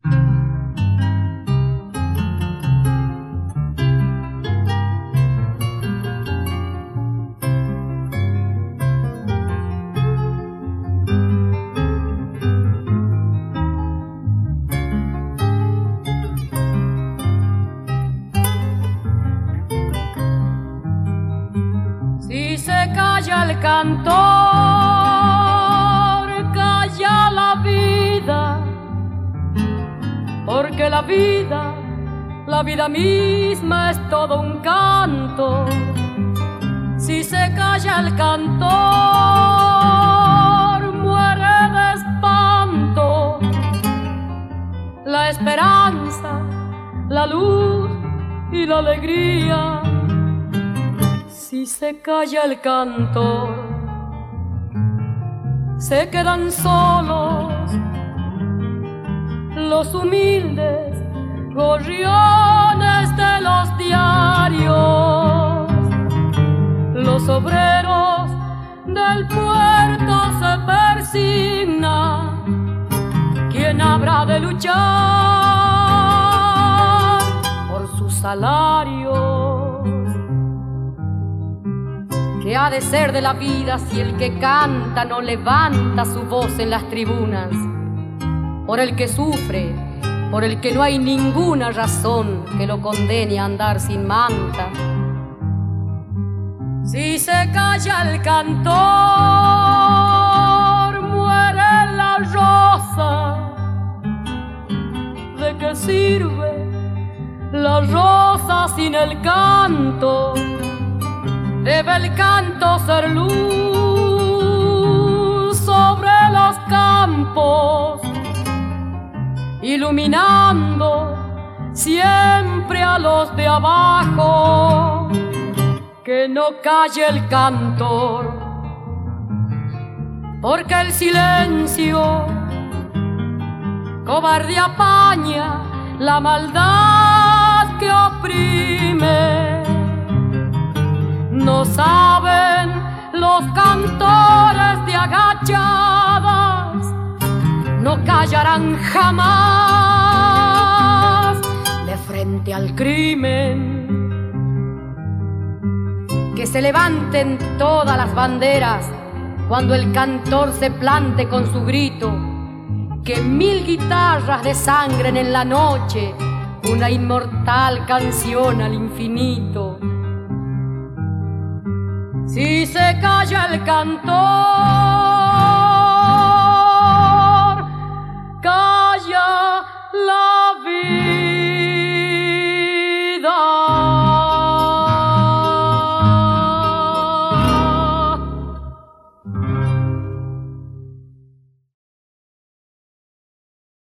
Si se calla el cantor, calla la vida, porque la vida misma es todo un canto. Si se calla el cantor, muere de espanto la esperanza, la luz y la alegría. Si se calla el cantor, se quedan solos los humildes gorriones de los diarios. Los obreros del puerto se persignan. ¿Quién habrá de luchar por sus salarios? ¿Qué ha de ser de la vida si el que canta no levanta su voz en las tribunas? Por el que sufre, por el que no hay ninguna razón que lo condene a andar sin manta. Si se calla el cantor, muere la rosa. ¿De qué sirve la rosa sin el canto? Debe el canto ser luz sobre los campos, iluminando siempre a los de abajo. Que no calle el cantor, porque el silencio cobarde apaña la maldad que oprime. No saben los cantores de agachadas, no callarán jamás de frente al crimen. Que se levanten todas las banderas cuando el cantor se plante con su grito. Que 1000 guitarras desangren en la noche una inmortal canción al infinito. Si se calla el cantor,